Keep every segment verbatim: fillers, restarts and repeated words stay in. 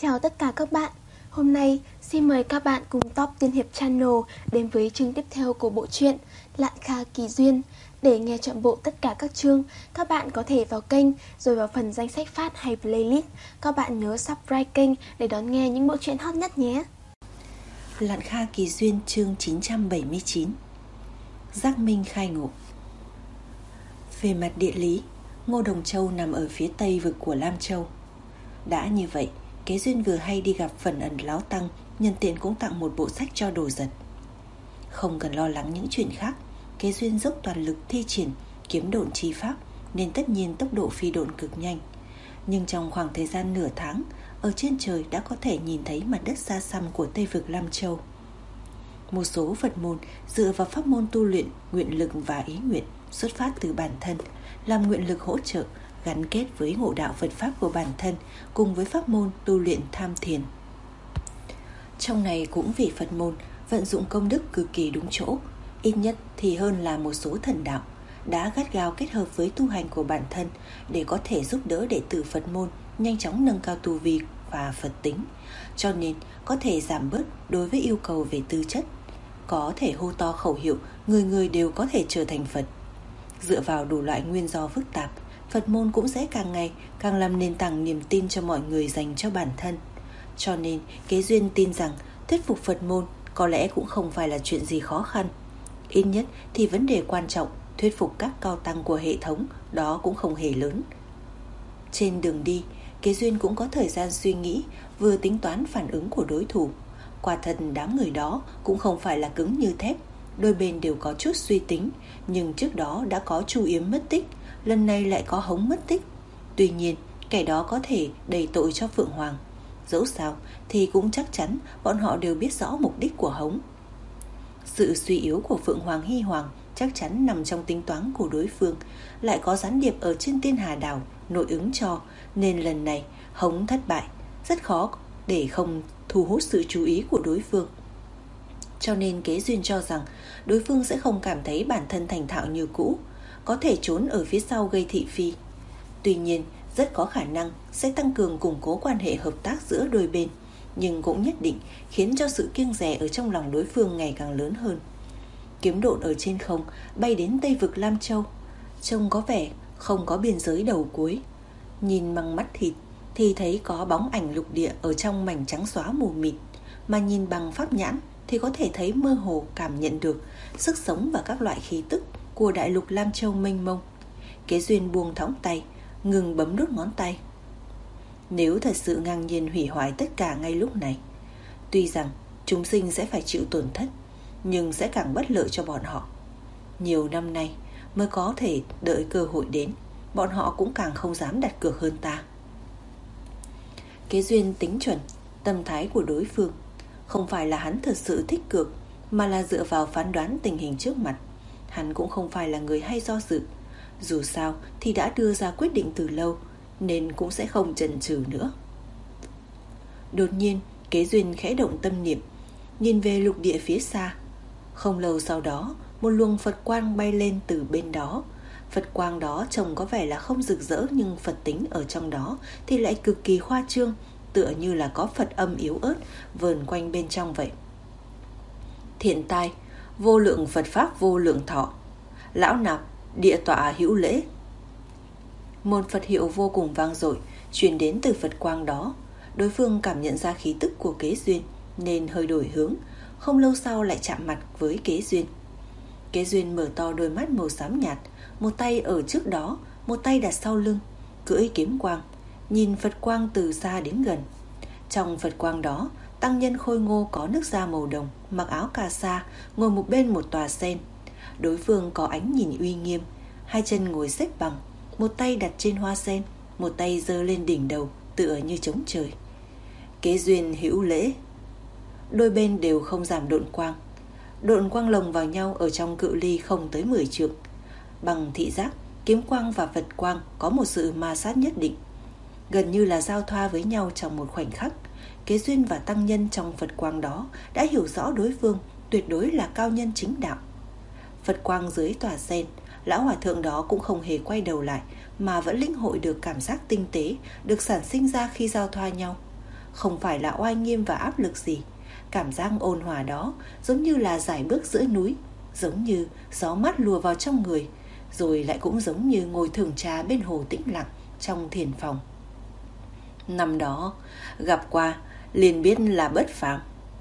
Chào tất cả các bạn. Hôm nay xin mời các bạn cùng Top Tiên Hiệp Channel đến với chương tiếp theo của bộ truyện Lạn Kha Kỳ Duyên. Để nghe trọn bộ tất cả các chương, các bạn có thể vào kênh rồi vào phần danh sách phát hay playlist. Các bạn nhớ subscribe kênh để đón nghe những bộ truyện hot nhất nhé. Lạn Kha Kỳ Duyên chương chín trăm bảy mươi chín. Giác Minh khai ngộ. Về mặt địa lý, Ngô Đồng Châu nằm ở phía tây vực của Lam Châu. Đã như vậy, Kế Duyên vừa hay đi gặp Phần Ẩn Láo Tăng, nhân tiện cũng tặng một bộ sách cho đồ giật. Không cần lo lắng những chuyện khác, Kế Duyên dốc toàn lực thi triển kiếm độn chi pháp, nên tất nhiên tốc độ phi độn cực nhanh. Nhưng trong khoảng thời gian nửa tháng, ở trên trời đã có thể nhìn thấy mặt đất xa xăm của Tây vực Lam Châu. Một số Phật môn dựa vào pháp môn tu luyện nguyện lực và ý nguyện xuất phát từ bản thân, làm nguyện lực hỗ trợ gắn kết với ngộ đạo Phật pháp của bản thân cùng với pháp môn tu luyện tham thiền. Trong này cũng vì Phật môn vận dụng công đức cực kỳ đúng chỗ, ít nhất thì hơn là một số thần đạo đã gắt gao kết hợp với tu hành của bản thân để có thể giúp đỡ đệ tử Phật môn nhanh chóng nâng cao tu vi và Phật tính, cho nên có thể giảm bớt đối với yêu cầu về tư chất, có thể hô to khẩu hiệu người người đều có thể trở thành Phật. Dựa vào đủ loại nguyên do phức tạp, Phật môn cũng sẽ càng ngày càng làm nền tảng niềm tin cho mọi người dành cho bản thân. Cho nên Kế Duyên tin rằng thuyết phục Phật môn có lẽ cũng không phải là chuyện gì khó khăn. Ít nhất thì vấn đề quan trọng thuyết phục các cao tăng của hệ thống đó cũng không hề lớn. Trên đường đi, Kế Duyên cũng có thời gian suy nghĩ, vừa tính toán phản ứng của đối thủ. Quả thật đám người đó cũng không phải là cứng như thép, đôi bên đều có chút suy tính. Nhưng trước đó đã có Chu Yếm mất tích, lần này lại có Hống mất tích. Tuy nhiên kẻ đó có thể đẩy tội cho Phượng Hoàng. Dẫu sao thì cũng chắc chắn bọn họ đều biết rõ mục đích của Hống. Sự suy yếu của Phượng Hoàng Hy Hoàng chắc chắn nằm trong tính toán của đối phương, lại có gián điệp ở trên Tiên Hà Đảo nội ứng cho, nên lần này Hống thất bại rất khó để không thu hút sự chú ý của đối phương. Cho nên Kế Duyên cho rằng đối phương sẽ không cảm thấy bản thân thành thạo như cũ, có thể trốn ở phía sau gây thị phi. Tuy nhiên rất có khả năng sẽ tăng cường củng cố quan hệ hợp tác giữa đôi bên, nhưng cũng nhất định khiến cho sự kiêng dè ở trong lòng đối phương ngày càng lớn hơn. Kiếm độn ở trên không bay đến Tây vực Lam Châu, trông có vẻ không có biên giới đầu cuối. Nhìn bằng mắt thịt thì thấy có bóng ảnh lục địa ở trong mảnh trắng xóa mù mịt, mà nhìn bằng pháp nhãn thì có thể thấy mơ hồ cảm nhận được sức sống và các loại khí tức của đại lục Lam Châu mênh mông. Kế Duyên buông thõng tay, ngừng bấm đốt ngón tay. Nếu thật sự ngang nhiên hủy hoại tất cả ngay lúc này, tuy rằng chúng sinh sẽ phải chịu tổn thất, nhưng sẽ càng bất lợi cho bọn họ. Nhiều năm nay mới có thể đợi cơ hội đến, bọn họ cũng càng không dám đặt cược hơn ta. Kế Duyên tính chuẩn tâm thái của đối phương, không phải là hắn thật sự thích cược, mà là dựa vào phán đoán tình hình trước mặt. Hắn cũng không phải là người hay do dự, dù sao thì đã đưa ra quyết định từ lâu, nên cũng sẽ không chần chừ nữa. Đột nhiên Kế Duyên khẽ động tâm niệm, nhìn về lục địa phía xa. Không lâu sau đó, một luồng Phật quang bay lên từ bên đó. Phật quang đó trông có vẻ là không rực rỡ, nhưng Phật tính ở trong đó thì lại cực kỳ khoa trương, tựa như là có Phật âm yếu ớt vờn quanh bên trong vậy. Thiện tai, vô lượng Phật pháp vô lượng thọ, lão nạp địa tọa hữu lễ. Một Phật hiệu vô cùng vang dội truyền đến từ Phật quang đó. Đối phương cảm nhận ra khí tức của Kế Duyên nên hơi đổi hướng, không lâu sau lại chạm mặt với Kế Duyên. Kế Duyên mở to đôi mắt màu xám nhạt, một tay ở trước đó, một tay đặt sau lưng, cưỡi kiếm quang, nhìn Phật quang từ xa đến gần. Trong Phật quang đó, tăng nhân khôi ngô có nước da màu đồng, mặc áo cà sa, ngồi một bên một tòa sen. Đối phương có ánh nhìn uy nghiêm, hai chân ngồi xếp bằng, một tay đặt trên hoa sen, một tay giơ lên đỉnh đầu, tựa như trống trời. Kế Duyên hữu lễ. Đôi bên đều không giảm độn quang. Độn quang lồng vào nhau ở trong cự ly không tới mười trượng. Bằng thị giác, kiếm quang và Phật quang có một sự ma sát nhất định, gần như là giao thoa với nhau trong một khoảnh khắc. Kế Duyên và tăng nhân trong Phật quang đó đã hiểu rõ đối phương tuyệt đối là cao nhân chính đạo. Phật quang dưới tòa sen, lão hòa thượng đó cũng không hề quay đầu lại, mà vẫn lĩnh hội được cảm giác tinh tế được sản sinh ra khi giao thoa nhau. không phải là oai nghiêm và áp lực gì. Cảm giác ôn hòa đó giống như là dải bước giữa núi, giống như gió mát lùa vào trong người, rồi lại cũng giống như ngồi thưởng trà bên hồ tĩnh lặng trong thiền phòng. Năm đó gặp qua liền biết là bất phàm.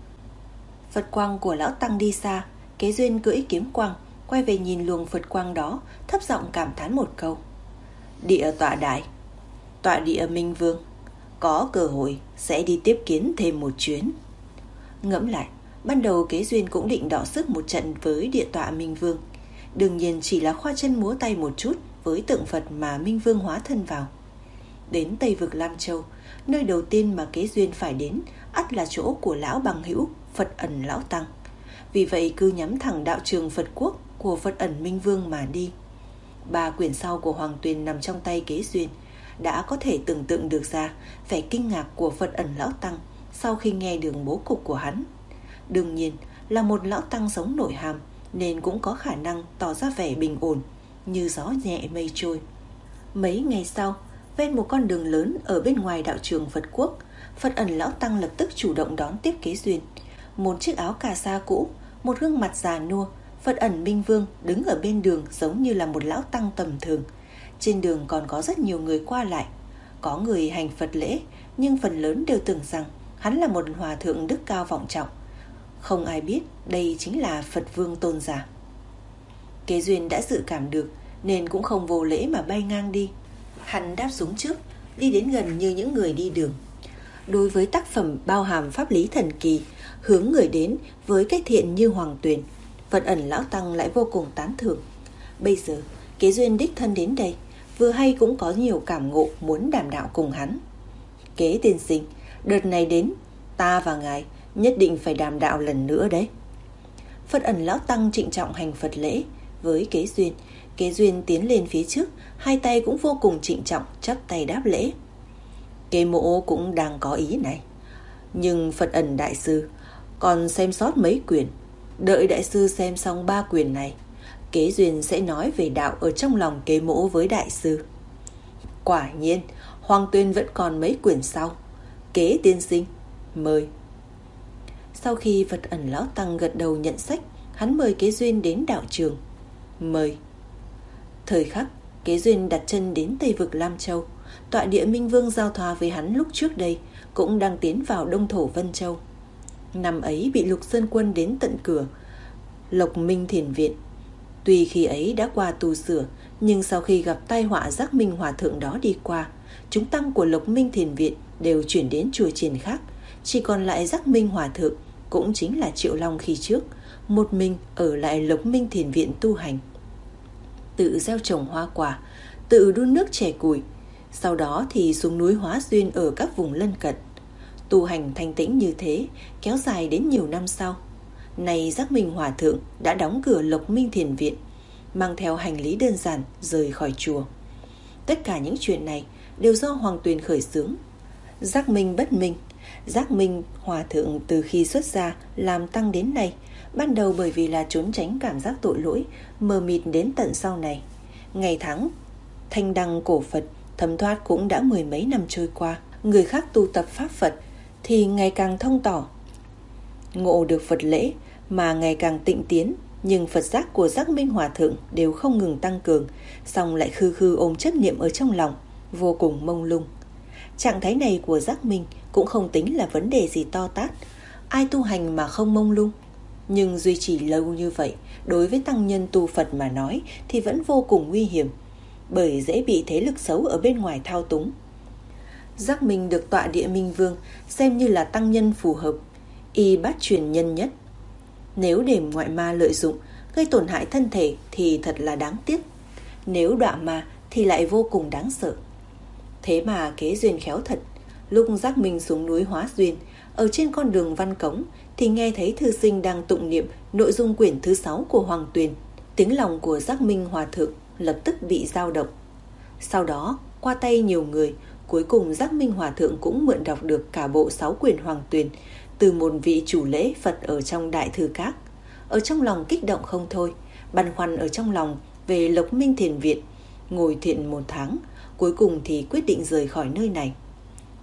Phật quang của lão tăng đi xa, Kế Duyên cưỡi kiếm quang quay về nhìn luồng Phật quang đó, thấp giọng cảm thán một câu: địa tọa đại, tọa địa Minh Vương, có cơ hội sẽ đi tiếp kiến thêm một chuyến. Ngẫm lại, ban đầu Kế Duyên cũng định đọ sức một trận với địa tọa Minh Vương, đương nhiên chỉ là khoa chân múa tay một chút với tượng Phật mà Minh Vương hóa thân vào. Đến Tây vực Lam Châu, nơi đầu tiên mà Kế Duyên phải đến ắt là chỗ của lão bằng hữu Phật ẩn lão tăng. Vì vậy cứ nhắm thẳng đạo trường Phật quốc của Phật ẩn Minh Vương mà đi. Ba quyển sau của Hoàng Tuyền nằm trong tay Kế Duyên, đã có thể tưởng tượng được ra vẻ kinh ngạc của Phật ẩn lão tăng sau khi nghe được bố cục của hắn. Đương nhiên là một lão tăng sống nội hàm, nên cũng có khả năng tỏ ra vẻ bình ổn, như gió nhẹ mây trôi. Mấy ngày sau, ven một con đường lớn ở bên ngoài đạo trường Phật quốc, Phật ẩn lão tăng lập tức chủ động đón tiếp Kế Duyên. Một chiếc áo cà sa cũ, một gương mặt già nua, Phật ẩn Minh Vương đứng ở bên đường giống như là một lão tăng tầm thường. Trên đường còn có rất nhiều người qua lại. Có người hành Phật lễ, nhưng phần lớn đều tưởng rằng hắn là một hòa thượng đức cao vọng trọng. Không ai biết đây chính là Phật Vương Tôn giả. Kế Duyên đã dự cảm được, nên cũng không vô lễ mà bay ngang đi. Hắn đáp xuống trước, đi đến gần như những người đi đường. Đối với tác phẩm bao hàm pháp lý thần kỳ, hướng người đến với cái thiện như Hoàng Tuyền, Phật ẩn lão tăng lại vô cùng tán thưởng. Bây giờ Kế Duyên đích thân đến đây, vừa hay cũng có nhiều cảm ngộ muốn đàm đạo cùng hắn. Kế tiên sinh, đợt này đến, ta và ngài nhất định phải đàm đạo lần nữa đấy. Phật ẩn lão tăng trịnh trọng hành Phật lễ với Kế Duyên. Kế Duyên tiến lên phía trước, hai tay cũng vô cùng trịnh trọng chắp tay đáp lễ. Kế mỗ cũng đang có ý này, nhưng Phật ẩn đại sư còn xem sót mấy quyển. Đợi đại sư xem xong ba quyển này, Kế Duyên sẽ nói về đạo ở trong lòng kế mỗ với đại sư. Quả nhiên Hoàng Tuyền vẫn còn mấy quyển sau. Kế tiên sinh, mời. Sau khi Phật ẩn lão tăng gật đầu nhận sách, hắn mời Kế Duyên đến đạo trường. Mời. Thời khắc Kế Duyên đặt chân đến Tây vực Lam Châu, tọa địa Minh Vương giao thoa với hắn lúc trước đây cũng đang tiến vào Đông thổ Vân Châu. Năm ấy bị Lục Sơn Quân đến tận cửa Lộc Minh Thiền Viện. Tuy khi ấy đã qua tu sửa, nhưng sau khi gặp tai họa Giác Minh Hòa Thượng đó đi qua, chúng tăng của Lộc Minh Thiền Viện đều chuyển đến chùa chiền khác. Chỉ còn lại Giác Minh Hòa Thượng, cũng chính là Triệu Long khi trước, một mình ở lại Lộc Minh Thiền Viện tu hành, tự gieo trồng hoa quả, tự đun nước chè củi. Sau đó thì xuống núi hóa duyên ở các vùng lân cận, tu hành thanh tĩnh như thế kéo dài đến nhiều năm sau. Nay Giác Minh Hòa Thượng đã đóng cửa Lộc Minh Thiền Viện, mang theo hành lý đơn giản rời khỏi chùa. Tất cả những chuyện này đều do Hoàng Tuyền khởi xướng. Giác Minh bất minh. Giác Minh Hòa Thượng từ khi xuất gia làm tăng đến nay, ban đầu bởi vì là trốn tránh cảm giác tội lỗi, mờ mịt đến tận sau này. Ngày tháng thanh đăng cổ Phật thấm thoát cũng đã mười mấy năm trôi qua. Người khác tu tập pháp Phật thì ngày càng thông tỏ, ngộ được Phật lễ mà ngày càng tịnh tiến, nhưng Phật giác của Giác Minh Hòa Thượng đều không ngừng tăng cường, song lại khư khư ôm chấp niệm ở trong lòng, vô cùng mông lung. Trạng thái này của Giác Minh cũng không tính là vấn đề gì to tát, ai tu hành mà không mông lung. Nhưng duy trì lâu như vậy, đối với tăng nhân tu Phật mà nói thì vẫn vô cùng nguy hiểm, bởi dễ bị thế lực xấu ở bên ngoài thao túng. Giác Minh được tọa địa Minh Vương xem như là tăng nhân phù hợp, y bát truyền nhân nhất. Nếu để ngoại ma lợi dụng, gây tổn hại thân thể thì thật là đáng tiếc. Nếu đọa ma thì lại vô cùng đáng sợ. Thế mà Kế Duyên khéo thật. Lúc Giác Minh xuống núi hóa duyên, ở trên con đường Văn Cống thì nghe thấy thư sinh đang tụng niệm nội dung quyển thứ sáu của Hoàng Tuyền. Tiếng lòng của Giác Minh Hòa Thượng lập tức bị dao động. Sau đó qua tay nhiều người, cuối cùng Giác Minh Hòa Thượng cũng mượn đọc được cả bộ sáu quyển Hoàng Tuyền từ một vị chủ lễ Phật ở trong Đại Thư Các. Ở trong lòng kích động không thôi, băn khoăn ở trong lòng về Lộc Minh Thiền Viện, ngồi thiện một tháng, cuối cùng thì quyết định rời khỏi nơi này.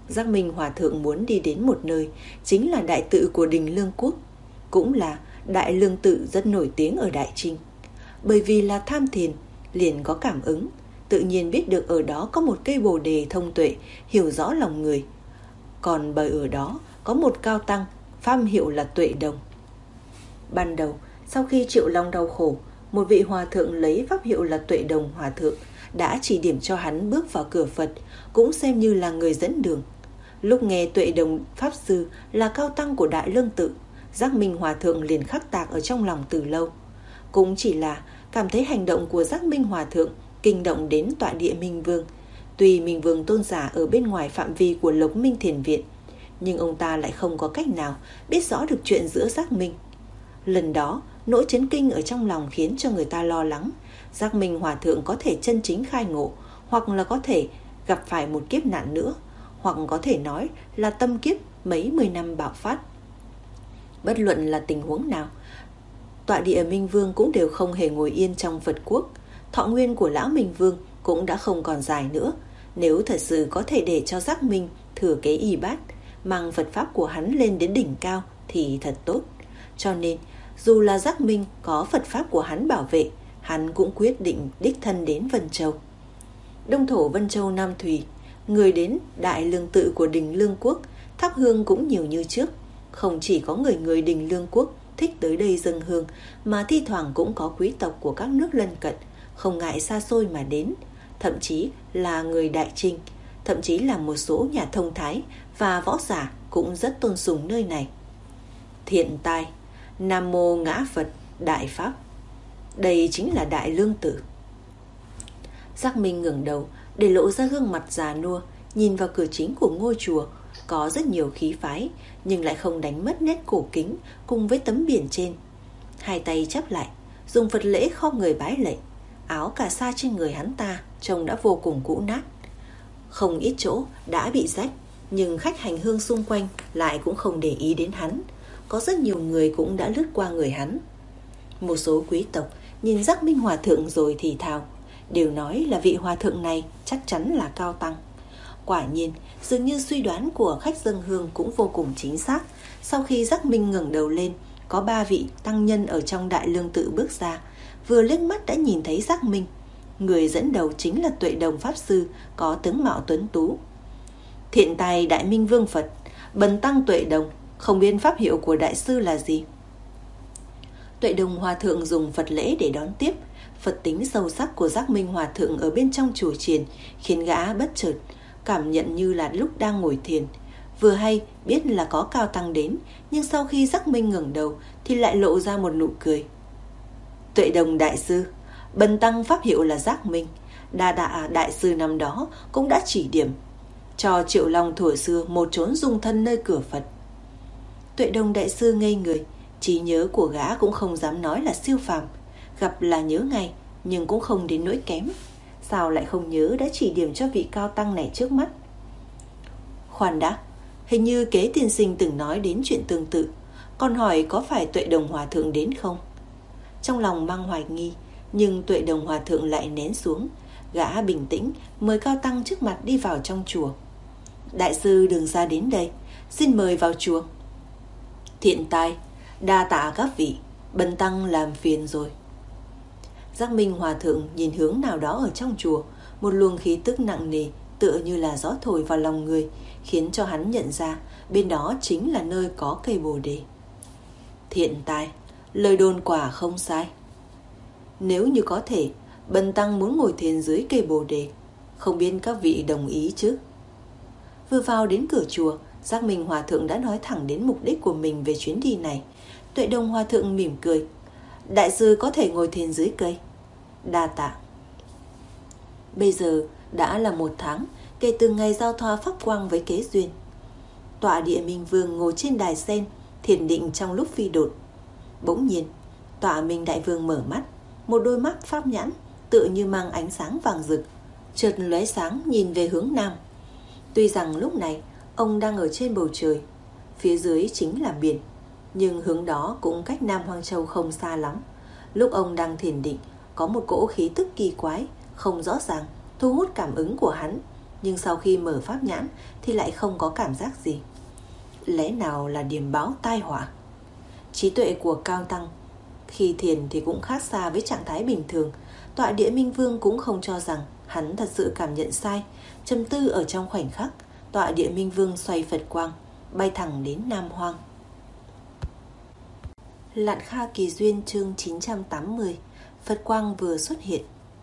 Giác Minh Hòa Thượng muốn đi đến một nơi, chính là đại tự của Đình Lương Quốc, cũng là đại lương tự rất nổi tiếng ở Đại Trinh. Bởi vì là tham thiền, liền có cảm ứng, tự nhiên biết được ở đó có một cây bồ đề thông tuệ, hiểu rõ lòng người. Còn bởi ở đó có một cao tăng, pháp hiệu là Tuệ Đồng. Ban đầu, sau khi Triệu Long đau khổ, một vị hòa thượng lấy pháp hiệu là Tuệ Đồng Hòa Thượng đã chỉ điểm cho hắn bước vào cửa Phật, cũng xem như là người dẫn đường. Lúc nghe Tuệ Đồng Pháp Sư là cao tăng của Đại Lương Tự, Giác Minh Hòa Thượng liền khắc tạc ở trong lòng từ lâu. Cũng chỉ là cảm thấy hành động của Giác Minh Hòa Thượng kinh động đến tọa địa Minh Vương. Tuy Minh Vương tôn giả ở bên ngoài phạm vi của Lộc Minh Thiền Viện, nhưng ông ta lại không có cách nào biết rõ được chuyện giữa Giác Minh. Lần đó, nỗi chấn kinh ở trong lòng khiến cho người ta lo lắng. Giác Minh Hòa Thượng có thể chân chính khai ngộ, hoặc là có thể gặp phải một kiếp nạn nữa, hoặc có thể nói là tâm kiếp mấy mươi năm bạo phát. Bất luận là tình huống nào, tọa địa Minh Vương cũng đều không hề ngồi yên trong Phật quốc. Thọ nguyên của lão Minh Vương cũng đã không còn dài nữa. Nếu thật sự có thể để cho Giác Minh thừa kế y bát, mang Phật pháp của hắn lên đến đỉnh cao thì thật tốt. Cho nên, dù là Giác Minh có Phật pháp của hắn bảo vệ, hắn cũng quyết định đích thân đến Vân Châu. Đông thổ Vân Châu Nam Thùy, người đến Đại Lương Tự của Đình Lương Quốc, thắp hương cũng nhiều như trước. Không chỉ có người người Đình Lương Quốc thích tới đây dâng hương, mà thi thoảng cũng có quý tộc của các nước lân cận không ngại xa xôi mà đến, thậm chí là người Đại Trinh, thậm chí là một số nhà thông thái và võ giả cũng rất tôn sùng nơi này. Thiện tai, Nam Mô Ngã Phật Đại Pháp. Đây chính là Đại Lương Tự. Giác Minh ngẩng đầu để lộ ra gương mặt già nua, nhìn vào cửa chính của ngôi chùa, có rất nhiều khí phái, nhưng lại không đánh mất nét cổ kính cùng với tấm biển trên. Hai tay chắp lại, dùng Phật lễ khom người bái lạy. Áo cà sa trên người hắn ta trông đã vô cùng cũ nát, không ít chỗ đã bị rách, nhưng khách hành hương xung quanh lại cũng không để ý đến hắn. Có rất nhiều người cũng đã lướt qua người hắn. Một số quý tộc nhìn Giác Minh Hòa Thượng rồi thì thào, đều nói là vị hòa thượng này chắc chắn là cao tăng. Quả nhiên, dường như suy đoán của khách dâng hương cũng vô cùng chính xác. Sau khi Giác Minh ngẩng đầu lên, có ba vị tăng nhân ở trong Đại Lương Tự bước ra, vừa liếc mắt đã nhìn thấy Giác Minh. Người dẫn đầu chính là Tuệ Đồng Pháp Sư, có tướng mạo tuấn tú. Thiện tài Đại Minh Vương Phật, bần tăng Tuệ Đồng, không biết pháp hiệu của đại sư là gì? Tuệ Đồng Hòa Thượng dùng Phật lễ để đón tiếp. Phật tính sâu sắc của Giác Minh Hòa Thượng ở bên trong chùa chiền khiến gã bất chợt cảm nhận như là lúc đang ngồi thiền. Vừa hay biết là có cao tăng đến, nhưng sau khi Giác Minh ngẩng đầu thì lại lộ ra một nụ cười. Tuệ Đồng đại sư, bần tăng pháp hiệu là Giác Minh. Đa Đạ đại sư năm đó cũng đã chỉ điểm cho Triệu Long thuở xưa một chốn dung thân nơi cửa Phật. Tuệ Đồng đại sư ngây người, trí nhớ của gã cũng không dám nói là siêu phàm, gặp là nhớ ngay nhưng cũng không đến nỗi kém. Sao lại không nhớ đã chỉ điểm cho vị cao tăng này trước mắt? Khoan đã, hình như Kế tiên sinh từng nói đến chuyện tương tự, còn hỏi có phải Tuệ Đồng Hòa Thượng đến không? Trong lòng mang hoài nghi, nhưng Tuệ Đồng Hòa Thượng lại nén xuống. Gã bình tĩnh mời cao tăng trước mặt đi vào trong chùa. Đại sư đường ra đến đây, xin mời vào chùa. Thiện tai, đa tạ các vị, bần tăng làm phiền rồi. Giác Minh Hòa Thượng nhìn hướng nào đó ở trong chùa, một luồng khí tức nặng nề tựa như là gió thổi vào lòng người, khiến cho hắn nhận ra bên đó chính là nơi có cây bồ đề. Thiện tai, lời đồn quả không sai. Nếu như có thể, bần tăng muốn ngồi thiền dưới cây bồ đề, không biết các vị đồng ý chứ? Vừa vào đến cửa chùa, Giác Minh Hòa Thượng đã nói thẳng đến mục đích của mình về chuyến đi này. Tuệ Đồng Hòa Thượng mỉm cười. Đại sư có thể ngồi thiền dưới cây. Đa tạ. Bây giờ đã là một tháng kể từ ngày giao thoa pháp quang với Kế Duyên. Tọa địa Minh Vương ngồi trên đài sen thiền định trong lúc phi độn. Bỗng nhiên, tọa Minh Đại Vương mở mắt, một đôi mắt pháp nhãn tựa như mang ánh sáng vàng rực, chợt lóe sáng nhìn về hướng nam. Tuy rằng lúc này ông đang ở trên bầu trời, phía dưới chính là biển, nhưng hướng đó cũng cách Nam Hoang Châu không xa lắm. Lúc ông đang thiền định, có một cỗ khí tức kỳ quái, không rõ ràng, thu hút cảm ứng của hắn, nhưng sau khi mở pháp nhãn thì lại không có cảm giác gì. Lẽ nào là điềm báo tai họa? Trí tuệ của Cao Tăng khi thiền thì cũng khác xa với trạng thái bình thường. Tọa Địa Minh Vương cũng không cho rằng hắn thật sự cảm nhận sai. Trầm tư ở trong khoảnh khắc, Tọa Địa Minh Vương xoay Phật quang, bay thẳng đến Nam Hoang. Lạn Kha Kỳ Duyên chương chín trăm tám mươi. Phật quang vừa xuất hiện.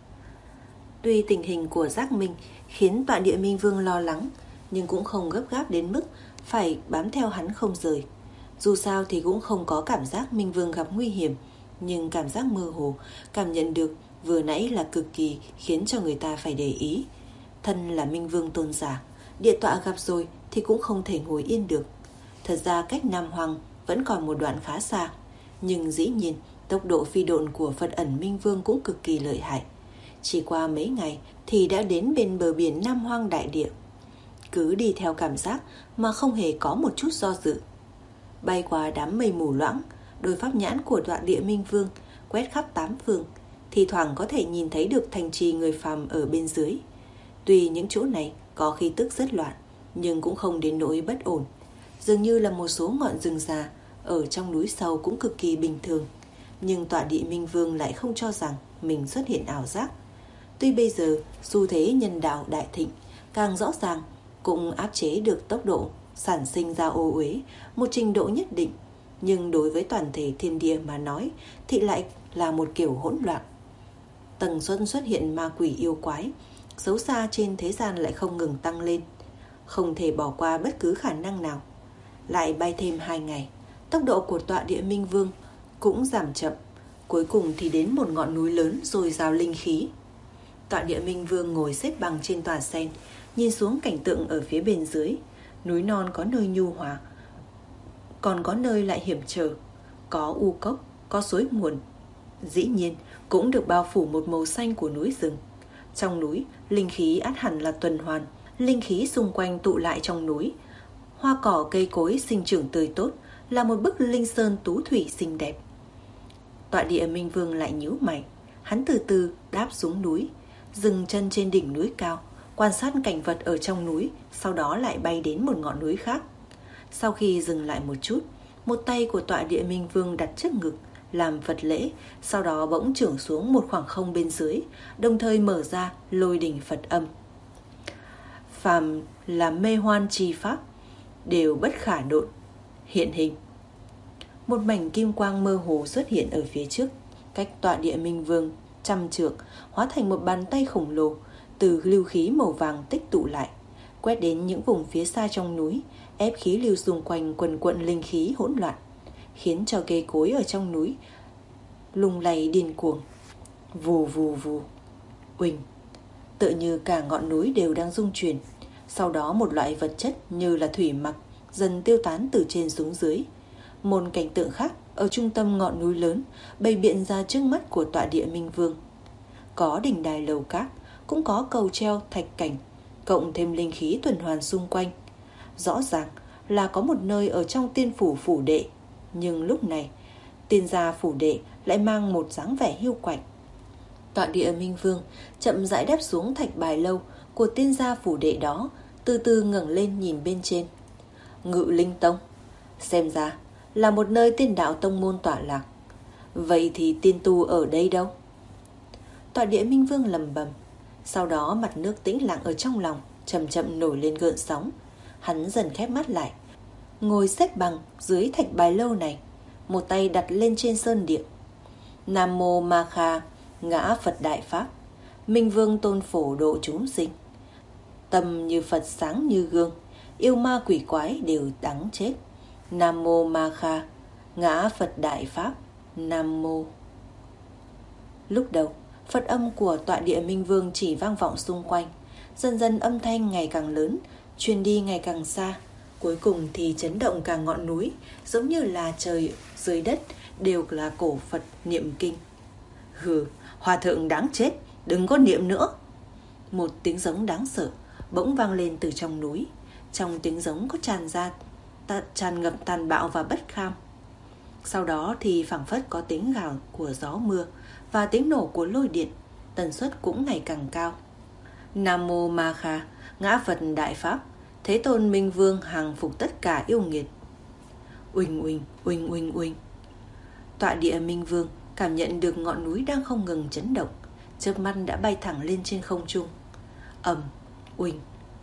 Tuy tình hình của Giác Minh khiến Tọa Địa Minh Vương lo lắng, nhưng cũng không gấp gáp đến mức phải bám theo hắn không rời. Dù sao thì cũng không có cảm giác Minh Vương gặp nguy hiểm, nhưng cảm giác mơ hồ, cảm nhận được vừa nãy là cực kỳ khiến cho người ta phải để ý. Thân là Minh Vương tôn giả, địa tọa gặp rồi thì cũng không thể ngồi yên được. Thật ra cách Nam Hoang vẫn còn một đoạn khá xa, nhưng dĩ nhiên tốc độ phi độn của Phật ẩn Minh Vương cũng cực kỳ lợi hại. Chỉ qua mấy ngày thì đã đến bên bờ biển Nam Hoang đại địa. Cứ đi theo cảm giác mà không hề có một chút do dự. Bay qua đám mây mù loãng, đôi pháp nhãn của Tọa Địa Minh Vương quét khắp tám phương, thì thoảng có thể nhìn thấy được thành trì người phàm ở bên dưới. Tuy những chỗ này có khí tức rất loạn, nhưng cũng không đến nỗi bất ổn. Dường như là một số ngọn rừng già ở trong núi sâu cũng cực kỳ bình thường. Nhưng Tọa Địa Minh Vương lại không cho rằng mình xuất hiện ảo giác. Tuy bây giờ xu thế nhân đạo đại thịnh càng rõ ràng, cũng áp chế được tốc độ sản sinh ra ô uế một trình độ nhất định, nhưng đối với toàn thể thiên địa mà nói thì lại là một kiểu hỗn loạn. Tần suất xuất hiện ma quỷ yêu quái xấu xa trên thế gian lại không ngừng tăng lên, không thể bỏ qua bất cứ khả năng nào. Lại bay thêm hai ngày, tốc độ của Tọa Địa Minh Vương cũng giảm chậm, cuối cùng thì đến một ngọn núi lớn dồi dào linh khí. Tọa Địa Minh Vương ngồi xếp bằng trên tòa sen, nhìn xuống cảnh tượng ở phía bên dưới. Núi non có nơi nhu hòa, còn có nơi lại hiểm trở, có u cốc, có suối nguồn. Dĩ nhiên cũng được bao phủ một màu xanh của núi rừng. Trong núi, linh khí ắt hẳn là tuần hoàn, linh khí xung quanh tụ lại trong núi. Hoa cỏ cây cối sinh trưởng tươi tốt, là một bức linh sơn tú thủy xinh đẹp. Tọa Địa Minh Vương lại nhíu mày, hắn từ từ đáp xuống núi, dừng chân trên đỉnh núi cao, quan sát cảnh vật ở trong núi, sau đó lại bay đến một ngọn núi khác. Sau khi dừng lại một chút, một tay của Tọa Địa Minh Vương đặt trước ngực làm Phật lễ, sau đó bỗng chưởng xuống một khoảng không bên dưới, đồng thời mở ra lôi đỉnh Phật âm. Phàm là mê hoan chi pháp, đều bất khả độn. Hiện hình. Một mảnh kim quang mơ hồ xuất hiện ở phía trước, cách Tọa Địa Minh Vương trăm trượng, hóa thành một bàn tay khổng lồ, từ lưu khí màu vàng tích tụ lại, quét đến những vùng phía xa trong núi, ép khí lưu xung quanh quần quận linh khí hỗn loạn, khiến cho cây cối ở trong núi lung lay điên cuồng. Vù vù vù, uỳnh, tựa như cả ngọn núi đều đang rung chuyển. Sau đó một loại vật chất như là thủy mặc dần tiêu tán từ trên xuống dưới. Một cảnh tượng khác ở trung tâm ngọn núi lớn bày biện ra trước mắt của Tọa Địa Minh Vương. Có đỉnh đài lầu cát, cũng có cầu treo thạch cảnh, cộng thêm linh khí tuần hoàn xung quanh. Rõ ràng là có một nơi ở trong tiên phủ phủ đệ, nhưng lúc này tiên gia phủ đệ lại mang một dáng vẻ hiu quạnh. Tọa Địa Minh Vương chậm rãi đáp xuống thạch bài lâu của tiên gia phủ đệ đó, từ từ ngẩng lên nhìn bên trên. Ngự Linh Tông, xem ra là một nơi tiên đạo tông môn tọa lạc. Vậy thì tiên tu ở đây đâu? Tọa Địa Minh Vương lẩm bẩm. Sau đó mặt nước tĩnh lặng ở trong lòng chậm chậm nổi lên gợn sóng. Hắn dần khép mắt lại, ngồi xếp bằng dưới thạch bài lâu này, một tay đặt lên trên sơn địa. Nam mô Ma Kha, ngã Phật Đại Pháp, Minh Vương tôn phổ độ chúng sinh. Tâm như Phật sáng như gương, yêu ma quỷ quái đều đáng chết. Nam mô Ma Kha, ngã Phật Đại Pháp, Nam mô. Lúc đầu Phật âm của Tọa Địa Minh Vương chỉ vang vọng xung quanh, dần dần âm thanh ngày càng lớn, truyền đi ngày càng xa, cuối cùng thì chấn động cả ngọn núi, giống như là trời dưới đất đều là cổ Phật niệm kinh. Hừ, hòa thượng đáng chết, đừng có niệm nữa. Một tiếng giống đáng sợ bỗng vang lên từ trong núi. Trong tiếng giống có tràn ra ta, tràn ngập tàn bạo và bất kham. Sau đó thì phảng phất có tiếng gào của gió mưa và tiếng nổ của lôi điện, tần suất cũng ngày càng cao. Nam mô Ma Kha, ngã Phật Đại Pháp, Thế Tôn Minh Vương hàng phục tất cả yêu nghiệt. Uỳnh uỳnh, uỳnh uỳnh uỳnh. Tọa địa Minh Vương cảm nhận được ngọn núi đang không ngừng chấn động, chớp mắt đã bay thẳng lên trên không trung. Ầm, uỳnh.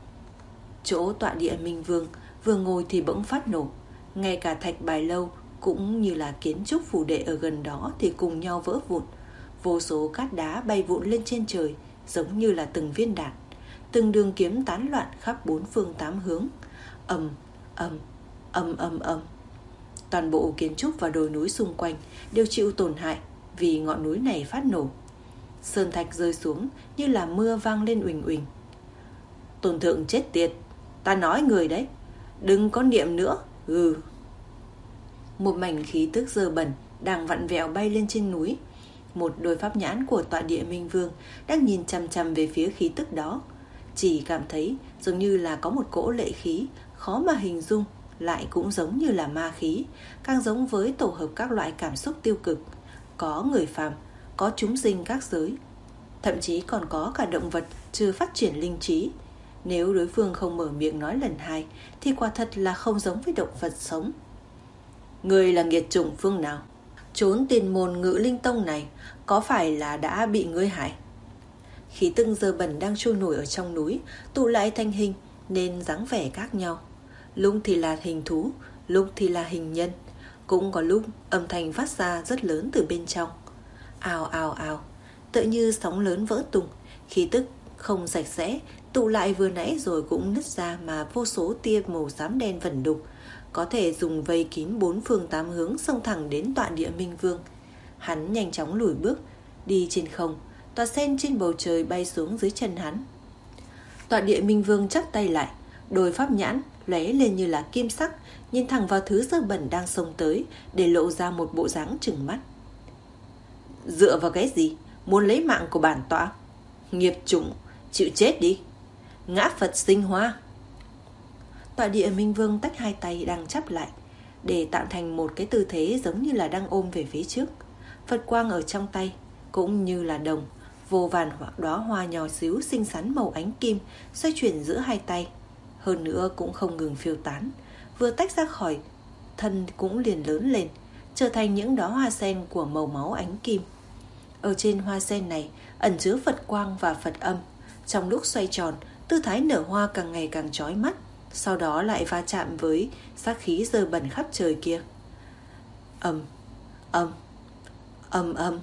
Chỗ tọa địa Minh Vương vừa ngồi thì bỗng phát nổ, ngay cả thạch bài lâu cũng như là kiến trúc phủ đệ ở gần đó thì cùng nhau vỡ vụn. Vô số cát đá bay vụn lên trên trời, giống như là từng viên đạn. Từng đường kiếm tán loạn khắp bốn phương tám hướng. Ầm, ầm, ầm ầm ầm. Toàn bộ kiến trúc và đồi núi xung quanh đều chịu tổn hại vì ngọn núi này phát nổ. Sơn thạch rơi xuống như là mưa vang lên uỳnh uỳnh. Tôn thượng chết tiệt, ta nói người đấy, đừng có niệm nữa. Ừ. Một mảnh khí tức dơ bẩn đang vặn vẹo bay lên trên núi. Một đôi pháp nhãn của tọa địa Minh Vương đang nhìn chằm chằm về phía khí tức đó, chỉ cảm thấy giống như là có một cỗ lệ khí khó mà hình dung, lại cũng giống như là ma khí, càng giống với tổ hợp các loại cảm xúc tiêu cực. Có người phàm, có chúng sinh các giới, thậm chí còn có cả động vật chưa phát triển linh trí. Nếu đối phương không mở miệng nói lần hai thì quả thật là không giống với động vật sống. Người là nghiệt chủng phương nào? Trốn tiền môn Ngự Linh Tông này có phải là đã bị ngươi hại? Khí tức dơ bẩn đang trôi nổi ở trong núi tụ lại thành hình nên dáng vẻ khác nhau. Lúc thì là hình thú, lúc thì là hình nhân, cũng có lúc âm thanh phát ra rất lớn từ bên trong. Ào ào ào, tựa như sóng lớn vỡ tung, khí tức không sạch sẽ tụ lại vừa nãy rồi cũng nứt ra mà vô số tia màu xám đen vẩn đục, có thể dùng vây kín bốn phương tám hướng xông thẳng đến tọa địa Minh Vương. Hắn nhanh chóng lùi bước, đi trên không, tòa sen trên bầu trời bay xuống dưới chân hắn. Tọa địa Minh Vương chắp tay lại, đôi pháp nhãn lóe lên như là kim sắc, nhìn thẳng vào thứ dơ bẩn đang xông tới, để lộ ra một bộ dáng trừng mắt. Dựa vào cái gì muốn lấy mạng của bản tọa? Nghiệp chủng, chịu chết đi. Ngã Phật sinh hoa. Tọa địa Minh Vương tách hai tay đang chắp lại, để tạo thành một cái tư thế giống như là đang ôm về phía trước. Phật quang ở trong tay cũng như là đồng, vô vàn đóa hoa nhỏ xíu xinh xắn màu ánh kim xoay chuyển giữa hai tay, hơn nữa cũng không ngừng phiêu tán, vừa tách ra khỏi thân cũng liền lớn lên, trở thành những đóa hoa sen của màu máu ánh kim. Ở trên hoa sen này ẩn chứa Phật quang và Phật âm, trong lúc xoay tròn, tư thái nở hoa càng ngày càng chói mắt, sau đó lại va chạm với sát khí dơ bẩn khắp trời kia. Âm, âm, âm âm.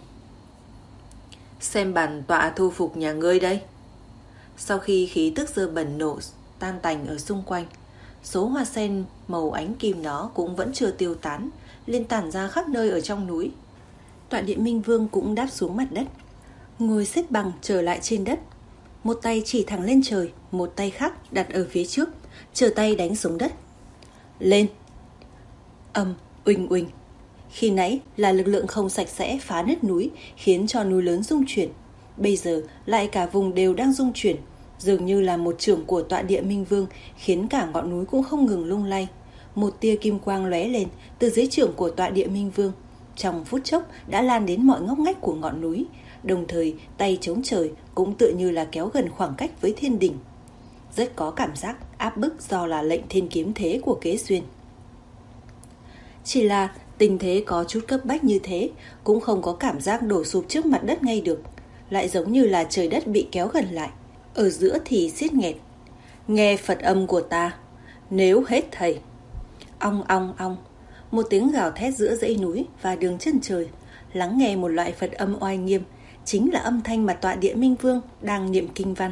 Xem bản tọa thu phục nhà ngươi đây. Sau khi khí tức dơ bẩn nổ tan tành ở xung quanh, số hoa sen màu ánh kim đó cũng vẫn chưa tiêu tán, liên tản ra khắp nơi ở trong núi. Tọa địa Minh Vương cũng đáp xuống mặt đất, ngồi xếp bằng trở lại trên đất, một tay chỉ thẳng lên trời, một tay khác đặt ở phía trước, trở tay đánh xuống đất. Lên. Âm, uỳnh uỳnh. Khi nãy là lực lượng không sạch sẽ phá nứt núi, khiến cho núi lớn rung chuyển. Bây giờ lại cả vùng đều đang rung chuyển, dường như là một chưởng của tọa địa Minh Vương khiến cả ngọn núi cũng không ngừng lung lay. Một tia kim quang lóe lên từ dưới chưởng của tọa địa Minh Vương, trong phút chốc đã lan đến mọi ngóc ngách của ngọn núi, đồng thời tay chống trời cũng tựa như là kéo gần khoảng cách với thiên đỉnh. Rất có cảm giác áp bức do là lệnh thiên kiếm thế của Kế Xuyên. Chỉ là tình thế có chút cấp bách như thế cũng không có cảm giác đổ sụp trước mặt đất ngay được, lại giống như là trời đất bị kéo gần lại, ở giữa thì xiết nghẹt. Nghe Phật âm của ta, nếu hết thầy. Ong ong ong, một tiếng gào thét giữa dãy núi và đường chân trời. Lắng nghe một loại Phật âm oai nghiêm, chính là âm thanh mà tọa địa Minh Vương đang niệm kinh văn.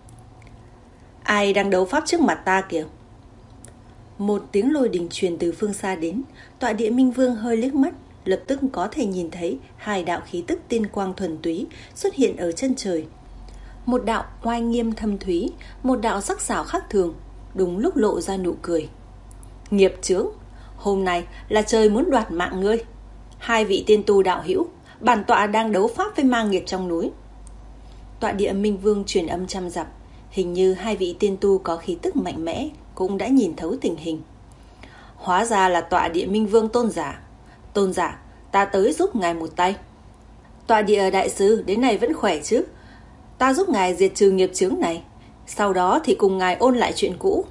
Ai đang đấu pháp trước mặt ta kìa? Một tiếng lôi đình truyền từ phương xa đến, tọa địa Minh Vương hơi liếc mắt, lập tức có thể nhìn thấy hai đạo khí tức tiên quang thuần túy xuất hiện ở chân trời. Một đạo oai nghiêm thâm thúy, một đạo sắc sảo khác thường, đúng lúc lộ ra nụ cười. Nghiệp chướng, hôm nay là trời muốn đoạt mạng ngươi. Hai vị tiên tu đạo hữu, bản tọa đang đấu pháp với ma nghiệp trong núi. Tọa địa Minh Vương truyền âm trăm dặm, hình như hai vị tiên tu có khí tức mạnh mẽ cũng đã nhìn thấu tình hình. Hóa ra là tọa địa Minh Vương tôn giả. Tôn giả, ta tới giúp ngài một tay. Tọa địa đại sư đến này vẫn khỏe chứ? Ta giúp ngài diệt trừ nghiệp chướng này. Sau đó thì cùng ngài ôn lại chuyện cũ.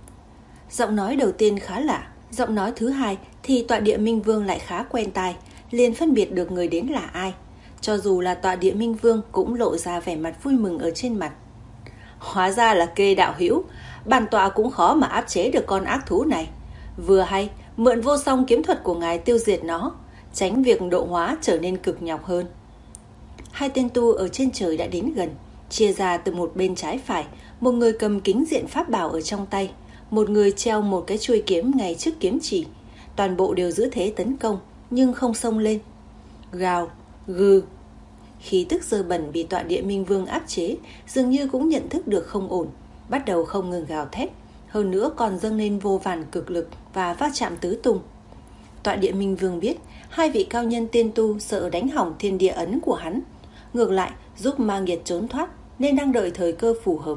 Giọng nói đầu tiên khá lạ, giọng nói thứ hai thì tọa địa Minh Vương lại khá quen tai, liền phân biệt được người đến là ai. Cho dù là tọa địa Minh Vương cũng lộ ra vẻ mặt vui mừng ở trên mặt. Hóa ra là Kê đạo hữu, bản tọa cũng khó mà áp chế được con ác thú này. Vừa hay mượn vô song kiếm thuật của ngài tiêu diệt nó, tránh việc độ hóa trở nên cực nhọc hơn. Hai tên tu ở trên trời đã đến gần, chia ra từ một bên trái phải, một người cầm kính diện pháp bảo ở trong tay, một người treo một cái chuôi kiếm ngay trước kiếm chỉ. Toàn bộ đều giữ thế tấn công, nhưng không xông lên. Gào, gừ. Khí tức dơ bẩn bị tọa địa Minh Vương áp chế, dường như cũng nhận thức được không ổn, bắt đầu không ngừng gào thét, hơn nữa còn dâng lên vô vàn cực lực và va chạm tứ tung. Tọa địa Minh Vương biết hai vị cao nhân tiên tu sợ đánh hỏng thiên địa ấn của hắn, ngược lại giúp Ma Nghiệt trốn thoát, nên đang đợi thời cơ phù hợp.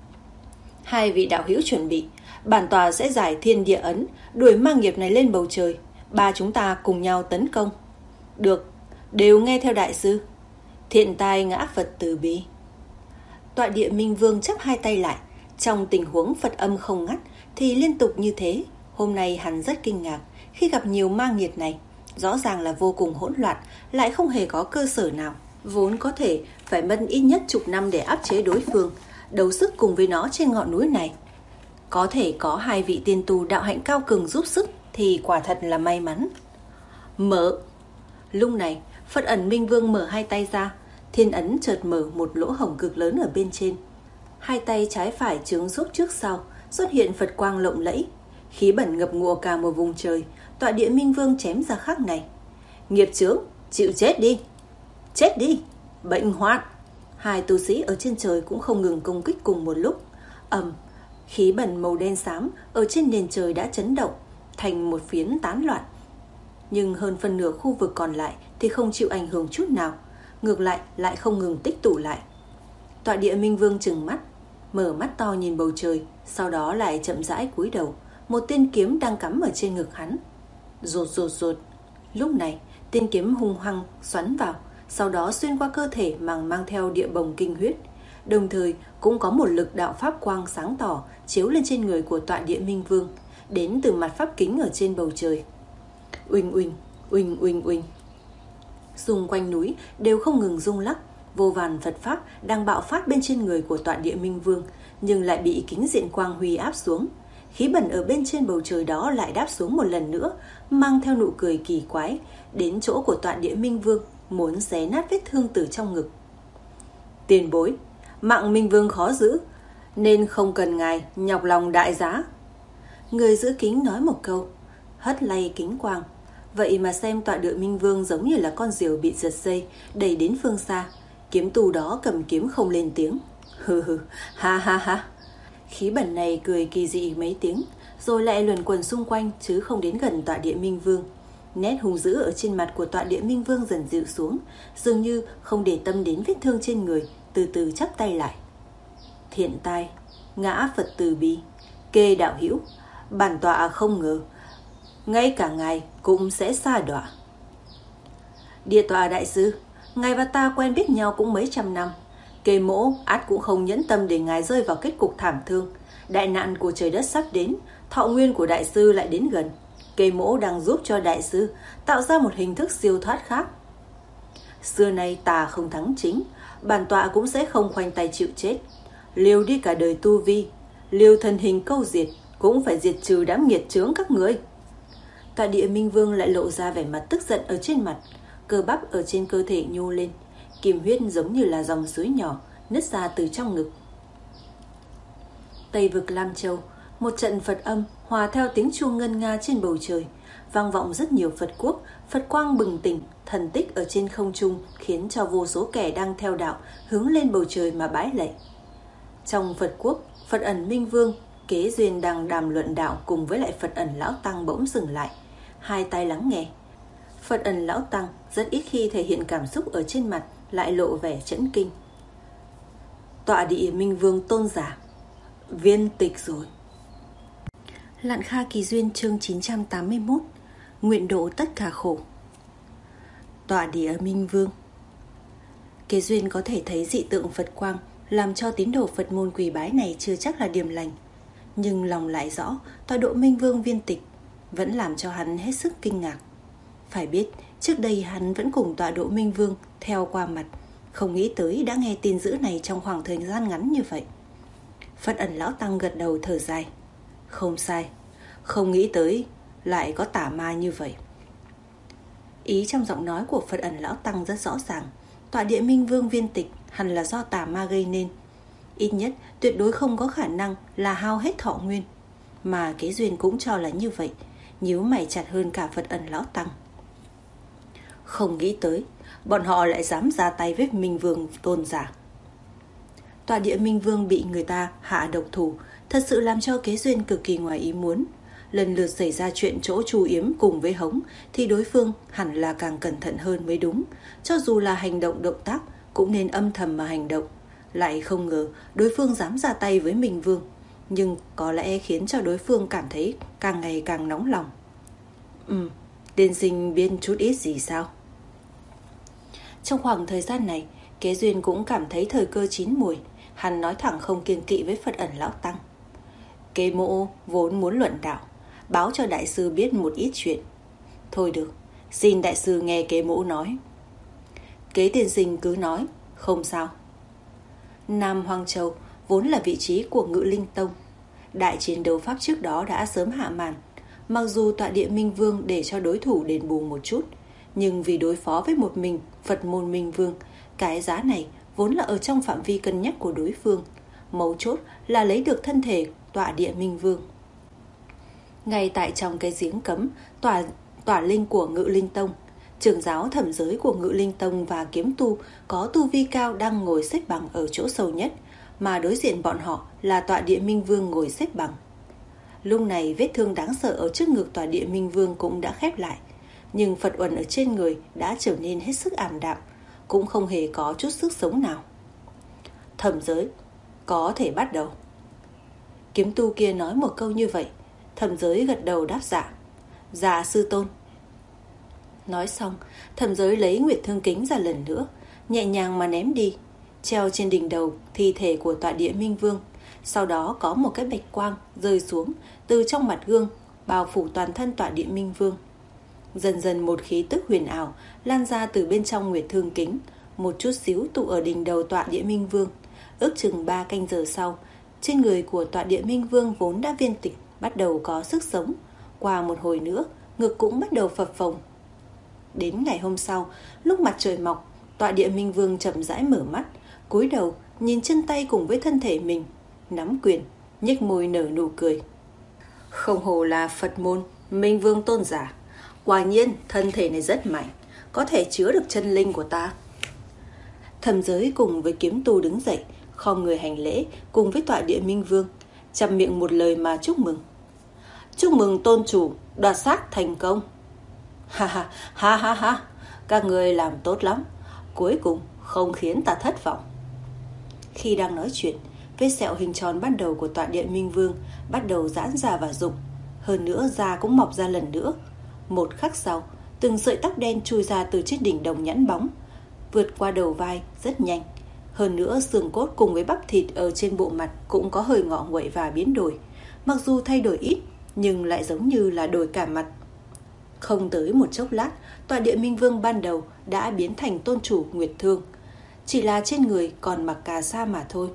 Hai vị đạo hữu chuẩn bị, bản tọa sẽ giải thiên địa ấn, đuổi Ma Nghiệt này lên bầu trời, ba chúng ta cùng nhau tấn công. Được, đều nghe theo đại sư. Thiện tai ngã Phật từ bi. Tọa địa Minh Vương chắp hai tay lại, trong tình huống Phật âm không ngắt thì liên tục như thế. Hôm nay hắn rất kinh ngạc khi gặp nhiều ma nghiệt này, rõ ràng là vô cùng hỗn loạn, lại không hề có cơ sở nào. Vốn có thể phải mất ít nhất chục năm để áp chế đối phương, đấu sức cùng với nó trên ngọn núi này. Có thể có hai vị tiên tu đạo hạnh cao cường giúp sức thì quả thật là may mắn. Mở. Lúc này Phật ẩn Minh Vương mở hai tay ra, thiên ấn chợt mở một lỗ hổng cực lớn ở bên trên. Hai tay trái phải chướng giúp trước sau, xuất hiện Phật quang lộng lẫy, khí bẩn ngập ngụa cả một vùng trời. Tọa địa Minh Vương chém ra khắc này. Nghiệp chướng, chịu chết đi. Chết đi, bệnh hoạn. Hai tu sĩ ở trên trời cũng không ngừng công kích cùng một lúc. Ầm, khí bẩn màu đen xám ở trên nền trời đã chấn động thành một phiến tán loạn. Nhưng hơn phân nửa khu vực còn lại thì không chịu ảnh hưởng chút nào, ngược lại lại không ngừng tích tụ lại. Tọa địa Minh Vương trừng mắt, mở mắt to nhìn bầu trời, sau đó lại chậm rãi cúi đầu. Một tiên kiếm đang cắm ở trên ngực hắn. Rột rột rột. Lúc này tiên kiếm hung hăng xoắn vào, sau đó xuyên qua cơ thể mà mang theo địa bồng kinh huyết, đồng thời cũng có một lực đạo pháp quang sáng tỏ chiếu lên trên người của tọa địa Minh Vương, đến từ mặt pháp kính ở trên bầu trời. Uỳnh uỳnh, uỳnh uỳnh uỳnh. Xung quanh núi đều không ngừng rung lắc, vô vàn Phật pháp đang bạo phát bên trên người của tọa địa Minh Vương, nhưng lại bị kính diện quang huy áp xuống. Khí bẩn ở bên trên bầu trời đó lại đáp xuống một lần nữa, mang theo nụ cười kỳ quái, đến chỗ của tọa địa Minh Vương, muốn xé nát vết thương từ trong ngực. Tiền bối, mạng Minh Vương khó giữ, nên không cần ngài nhọc lòng đại giá. Người giữ kính nói một câu, hất lay kính quang. Vậy mà xem tọa địa Minh Vương giống như là con diều bị giật dây, đẩy đến phương xa. Kiếm tù đó cầm kiếm không lên tiếng. Hừ hừ, ha ha ha. Khí bẩn này cười kỳ dị mấy tiếng, rồi lại luẩn quẩn xung quanh chứ không đến gần tọa địa Minh Vương. Nét hung dữ ở trên mặt của tọa địa Minh Vương dần dịu xuống, dường như không để tâm đến vết thương trên người, từ từ chắp tay lại. Thiện tai, ngã Phật từ bi, Kê đạo hữu, bản tọa không ngờ ngay cả ngài cũng sẽ sa đọa. Địa tọa đại sư, ngài và ta quen biết nhau cũng mấy trăm năm, Kê mỗ át cũng không nhẫn tâm để ngài rơi vào kết cục thảm thương. Đại nạn của trời đất sắp đến, thọ nguyên của đại sư lại đến gần. Kê mỗ đang giúp cho đại sư tạo ra một hình thức siêu thoát khác. Xưa nay tà không thắng chính, bản tọa cũng sẽ không khoanh tay chịu chết. Liều đi cả đời tu vi, liều thân hình câu diệt, cũng phải diệt trừ đám nghiệt chướng các người. Tọa địa Minh Vương lại lộ ra vẻ mặt tức giận ở trên mặt, cơ bắp ở trên cơ thể nhô lên, kim huyết giống như là dòng suối nhỏ nứt ra từ trong ngực. Tây vực Lam Châu, một trận Phật âm hòa theo tiếng chuông ngân nga trên bầu trời, vang vọng rất nhiều Phật quốc, Phật quang bừng tỉnh, thần tích ở trên không trung khiến cho vô số kẻ đang theo đạo hướng lên bầu trời mà bái lạy. Trong Phật quốc, Phật ẩn Minh Vương, Kế Duyên đang đàm luận đạo cùng với lại Phật ẩn Lão Tăng bỗng dừng lại, hai tai lắng nghe. Phật ẩn Lão Tăng rất ít khi thể hiện cảm xúc ở trên mặt, lại lộ vẻ chấn kinh. Tọa địa Minh Vương tôn giả, viên tịch rồi. Lạn Kha Kỳ Duyên chương chín trăm tám mươi mốt. Nguyện độ tất cả khổ. Tọa địa Minh Vương. Kế Duyên có thể thấy dị tượng Phật quang làm cho tín đồ Phật môn quỳ bái này chưa chắc là điềm lành. Nhưng lòng lại rõ tọa độ Minh Vương Viên Tịch vẫn làm cho hắn hết sức kinh ngạc. Phải biết trước đây hắn vẫn cùng tọa độ Minh Vương theo qua mặt, không nghĩ tới đã nghe tin dữ này trong khoảng thời gian ngắn như vậy. Phật Ẩn Lão Tăng gật đầu thở dài. Không sai, không nghĩ tới lại có tà ma như vậy. Ý trong giọng nói của Phật Ẩn Lão Tăng rất rõ ràng. Tọa địa Minh Vương Viên Tịch hẳn là do tà ma gây nên. Ít nhất tuyệt đối không có khả năng là hao hết thọ nguyên. Mà Kế Duyên cũng cho là như vậy, nhíu mày chặt hơn cả Phật Ẩn Lão Tăng. Không nghĩ tới bọn họ lại dám ra tay với Minh Vương tôn giả. Tọa địa Minh Vương bị người ta hạ độc thủ, thật sự làm cho Kế Duyên cực kỳ ngoài ý muốn. Lần lượt xảy ra chuyện chỗ Chu Yếm cùng với Hống thì đối phương hẳn là càng cẩn thận hơn mới đúng. Cho dù là hành động động tác cũng nên âm thầm mà hành động. Lại không ngờ đối phương dám ra tay với Minh Vương, nhưng có lẽ khiến cho đối phương cảm thấy càng ngày càng nóng lòng. Ừ, tiên sinh biết chút ít gì sao? Trong khoảng thời gian này, Kế Duyên cũng cảm thấy thời cơ chín mùi. Hắn nói thẳng không kiêng kỵ với Phật Ẩn Lão Tăng. Kế mộ vốn muốn luận đạo, báo cho đại sư biết một ít chuyện. Thôi được, xin đại sư nghe kế mộ nói. Kế tiên sinh cứ nói, không sao. Nam Hoang Châu vốn là vị trí của Ngự Linh Tông. Đại chiến đấu pháp trước đó đã sớm hạ màn. Mặc dù tọa địa Minh Vương để cho đối thủ đền bù một chút, nhưng vì đối phó với một mình Phật môn Minh Vương, cái giá này vốn là ở trong phạm vi cân nhắc của đối phương. Mấu chốt là lấy được thân thể tọa địa Minh Vương. Ngay tại trong cái giếng cấm tỏa, tỏa linh của Ngự Linh Tông, trưởng giáo thẩm giới của Ngự Linh Tông và kiếm tu có tu vi cao đang ngồi xếp bằng ở chỗ sâu nhất, mà đối diện bọn họ là tọa địa Minh Vương ngồi xếp bằng. Lúc này vết thương đáng sợ ở trước ngực tọa địa Minh Vương cũng đã khép lại, nhưng Phật uẩn ở trên người đã trở nên hết sức ảm đạm, cũng không hề có chút sức sống nào. Thẩm giới, có thể bắt đầu. Kiếm tu kia nói một câu như vậy. Thẩm giới gật đầu đáp dạ. Dạ sư tôn. Nói xong, thẩm giới lấy Nguyệt Thương Kính ra lần nữa, nhẹ nhàng mà ném đi, treo trên đỉnh đầu thi thể của tọa địa Minh Vương. Sau đó có một cái bạch quang rơi xuống từ trong mặt gương, bao phủ toàn thân tọa địa Minh Vương. Dần dần một khí tức huyền ảo lan ra từ bên trong Nguyệt Thương Kính, một chút xíu tụ ở đỉnh đầu tọa địa Minh Vương. Ước chừng ba canh giờ sau, trên người của tọa địa Minh Vương vốn đã viên tịch bắt đầu có sức sống. Qua một hồi nữa, ngực cũng bắt đầu phập phồng. Đến ngày hôm sau, lúc mặt trời mọc, tọa địa Minh Vương chậm rãi mở mắt, cúi đầu nhìn chân tay cùng với thân thể mình, nắm quyền, nhếch môi nở nụ cười. Không hồ là Phật môn Minh Vương tôn giả, quả nhiên thân thể này rất mạnh, có thể chứa được chân linh của ta. Thẩm giới cùng với kiếm tu đứng dậy, khom người hành lễ cùng với tọa địa Minh Vương, chăm miệng một lời mà chúc mừng. Chúc mừng tôn chủ đoạt xác thành công. Ha ha ha ha ha, các người làm tốt lắm, cuối cùng không khiến ta thất vọng. Khi đang nói chuyện, vết sẹo hình tròn ban đầu của tọa địa Minh Vương bắt đầu giãn ra và rụng, hơn nữa da cũng mọc ra lần nữa. Một khắc sau, từng sợi tóc đen chui ra từ trên đỉnh đồng nhẵn bóng, vượt qua đầu vai rất nhanh. Hơn nữa xương cốt cùng với bắp thịt ở trên bộ mặt cũng có hơi ngọ nguậy và biến đổi. Mặc dù thay đổi ít, nhưng lại giống như là đổi cả mặt. Không tới một chốc lát, tọa địa Minh Vương ban đầu đã biến thành tôn chủ Nguyệt Thương, chỉ là trên người còn mặc cà sa mà thôi.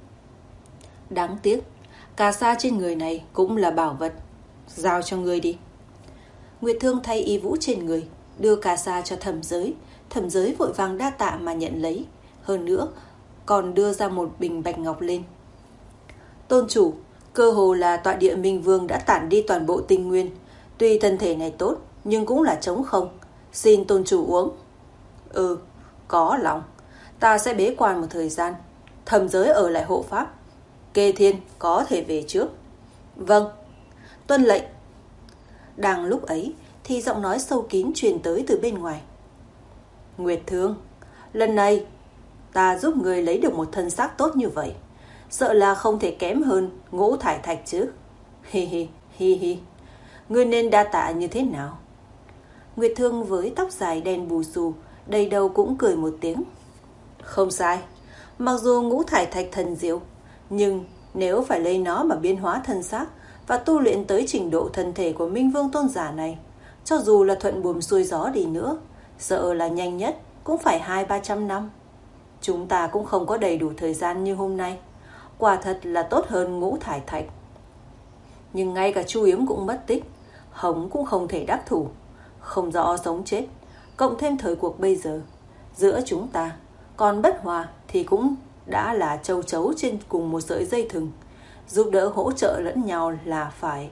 Đáng tiếc, cà sa trên người này cũng là bảo vật, giao cho ngươi đi. Nguyệt Thương thay y vũ trên người, đưa cà sa cho thẩm giới. Thẩm giới vội vàng đa tạ mà nhận lấy, hơn nữa còn đưa ra một bình bạch ngọc lên. Tôn chủ, cơ hồ là tọa địa Minh Vương đã tản đi toàn bộ tinh nguyên, tuy thân thể này tốt nhưng cũng là trống không, xin tôn chủ uống. Ừ, có lòng, ta sẽ bế quan một thời gian, thẩm giới ở lại hộ pháp, Kê Thiên có thể về trước. Vâng, tuân lệnh. Đang lúc ấy thì giọng nói sâu kín truyền tới từ bên ngoài. Nguyệt Thương, lần này ta giúp người lấy được một thân xác tốt như vậy, sợ là không thể kém hơn Ngũ Thải Thạch chứ. Hi hi hi hi, ngươi nên đa tạ như thế nào? Nguyệt Thương với tóc dài đen bù xù, đầy đầu cũng cười một tiếng. Không sai, Mặc dù ngũ thải thạch thần diệu, nhưng nếu phải lấy nó mà biến hóa thân xác và tu luyện tới trình độ thân thể của Minh Vương tôn giả này, cho dù là thuận buồm xuôi gió đi nữa, sợ là nhanh nhất cũng phải hai ba trăm năm. Chúng ta cũng không có đầy đủ thời gian như hôm nay. Quả thật là tốt hơn ngũ thải thạch. Nhưng ngay cả Chu Yếm cũng mất tích, Hồng cũng không thể đắc thủ. Không rõ sống chết, cộng thêm thời cuộc bây giờ, giữa chúng ta còn bất hòa thì cũng đã là châu chấu trên cùng một sợi dây thừng. Giúp đỡ hỗ trợ lẫn nhau là phải.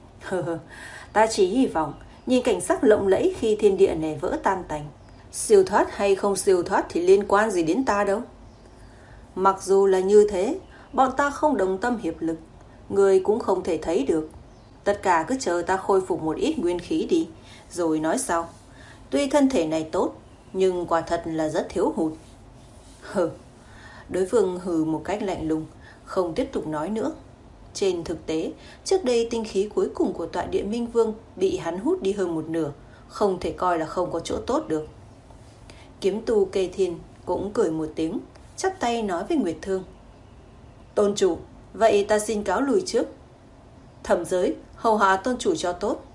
Ta chỉ hy vọng nhìn cảnh sắc lộng lẫy khi thiên địa này vỡ tan tành. Siêu thoát hay không siêu thoát thì liên quan gì đến ta đâu. Mặc dù là như thế, bọn ta không đồng tâm hiệp lực, người cũng không thể thấy được. Tất cả cứ chờ ta khôi phục một ít nguyên khí đi, rồi nói sau. Tuy thân thể này tốt, nhưng quả thật là rất thiếu hụt. Hừ. Đối phương hừ một cách lạnh lùng, không tiếp tục nói nữa. Trên thực tế, trước đây tinh khí cuối cùng của tọa địa Minh Vương bị hắn hút đi hơn một nửa, không thể coi là không có chỗ tốt được. Kiếm tu Kê Thiên cũng cười một tiếng, chắp tay nói với Nguyệt Thương. Tôn chủ, vậy ta xin cáo lùi trước. Thẩm Giới, hầu hạ tôn chủ cho tốt.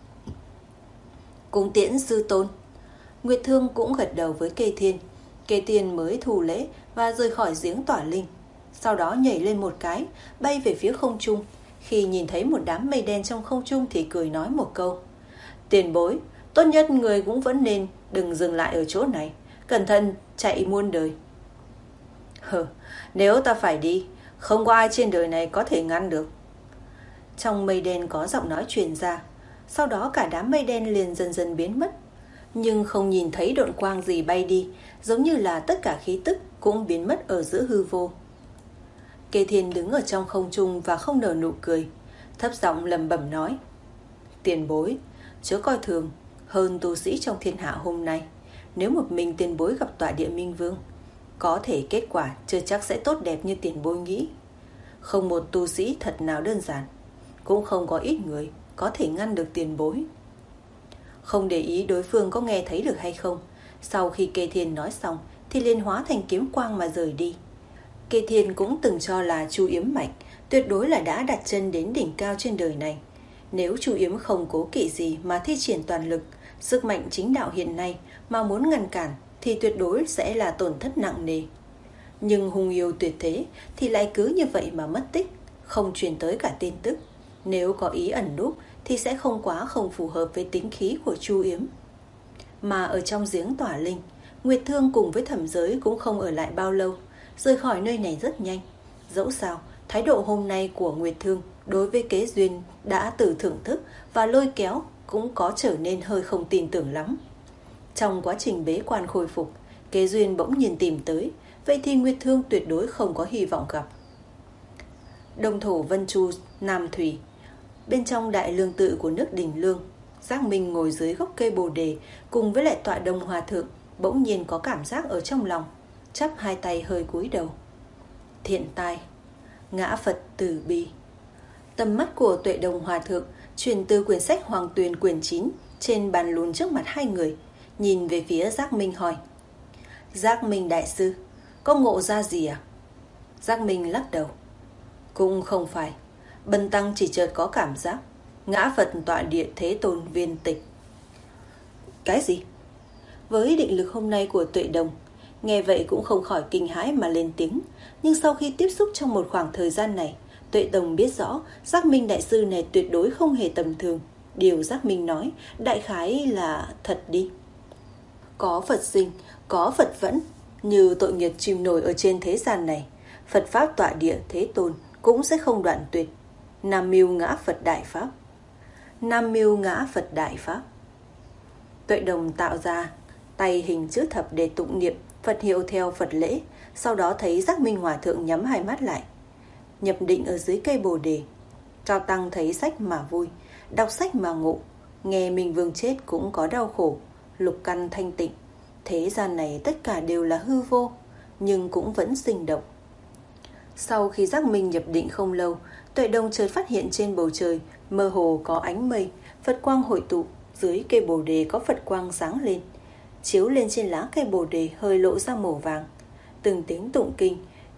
Cung tiễn sư tôn. Nguyệt Thương cũng gật đầu với Kê Thiên. Kê Thiên mới thủ lễ và rời khỏi giếng tỏa linh. Sau đó nhảy lên một cái, bay về phía không trung. Khi nhìn thấy một đám mây đen trong không trung thì cười nói một câu. Tiền bối, tốt nhất người cũng vẫn nên đừng dừng lại ở chỗ này, cẩn thận chạy muôn đời. Hờ, nếu ta phải đi, không có ai trên đời này có thể ngăn được. Trong mây đen có giọng nói truyền ra. Sau đó cả đám mây đen liền dần dần biến mất. Nhưng không nhìn thấy độn quang gì bay đi, giống như là tất cả khí tức cũng biến mất ở giữa hư vô. Kê Thiên đứng ở trong không trung và không nở nụ cười, thấp giọng lẩm bẩm nói. Tiền bối, chớ coi thường hơn tu sĩ trong thiên hạ hôm nay. Nếu một mình tiền bối gặp tọa địa Minh Vương, có thể kết quả chưa chắc sẽ tốt đẹp như tiền bối nghĩ. Không một tu sĩ thật nào đơn giản, cũng không có ít người có thể ngăn được tiền bối. Không để ý đối phương có nghe thấy được hay không, sau khi Kê Thiên nói xong thì liền hóa thành kiếm quang mà rời đi. Kê Thiên cũng từng cho là Chu Yếm mạnh, tuyệt đối là đã đặt chân đến đỉnh cao trên đời này. Nếu Chu Yếm không cố kỵ gì mà thi triển toàn lực, sức mạnh chính đạo hiện nay mà muốn ngăn cản thì tuyệt đối sẽ là tổn thất nặng nề. Nhưng hung yêu tuyệt thế thì lại cứ như vậy mà mất tích, không truyền tới cả tin tức. Nếu có ý ẩn núp thì sẽ không quá không phù hợp với tính khí của Chu Yếm. Mà ở trong giếng tỏa linh, Nguyệt Thương cùng với Thẩm Giới cũng không ở lại bao lâu, rời khỏi nơi này rất nhanh. Dẫu sao, thái độ hôm nay của Nguyệt Thương đối với Kế Duyên đã từ thưởng thức và lôi kéo cũng có trở nên hơi không tin tưởng lắm. Trong quá trình bế quan khôi phục, Kế Duyên bỗng nhiên tìm tới, vậy thì Nguyệt Thương tuyệt đối không có hy vọng gặp. Đông thổ Vân Chu, Nam Thủy. Bên trong đại lương tự của nước Đình Lương, Giác Minh ngồi dưới gốc cây bồ đề cùng với lại tọa Đông Hòa Thượng, bỗng nhiên có cảm giác ở trong lòng, chắp hai tay hơi cúi đầu. Thiện tai, ngã Phật từ bi. Tầm mắt của Tuệ Đồng Hòa Thượng chuyển từ quyển sách Hoàng Tuyền quyển chín trên bàn lùn trước mặt hai người, nhìn về phía Giác Minh hỏi. Giác Minh đại sư, có ngộ ra gì à? Giác Minh lắc đầu. Cũng không phải, Bần tăng chỉ chợt có cảm giác ngã Phật tọa địa Thế Tôn viên tịch. Cái gì? Với định lực hôm nay của Tuệ Đồng, nghe vậy cũng không khỏi kinh hãi mà lên tiếng. Nhưng sau khi tiếp xúc trong một khoảng thời gian này, Tuệ Đồng biết rõ Giác Minh đại sư này tuyệt đối không hề tầm thường. Điều Giác Minh nói đại khái là thật đi. Có Phật sinh, có Phật vẫn. Như tội nghiệp chìm nổi ở trên thế gian này, Phật Pháp tọa địa Thế Tôn cũng sẽ không đoạn tuyệt. Nam mưu ngã Phật đại Pháp. Nam mưu ngã Phật đại Pháp. Tuệ Đồng tạo ra tay hình chữ thập để tụng niệm Phật hiệu theo Phật lễ. Sau đó thấy Giác Minh Hòa Thượng nhắm hai mắt lại, nhập định ở dưới cây bồ đề. Cao tăng thấy sách mà vui, đọc sách mà ngộ. Nghe Minh Vương chết cũng có đau khổ, lục căn thanh tịnh. Thế gian này tất cả đều là hư vô, nhưng cũng vẫn sinh động. Sau khi Giác Minh nhập định không lâu, Tuệ Đồng chợt phát hiện trên bầu trời mơ hồ có ánh mây, Phật quang hội tụ. Dưới cây bồ đề có Phật quang sáng lên, chiếu lên trên lá cây bồ đề hơi lộ ra màu vàng. Từng tiếng tụng kinh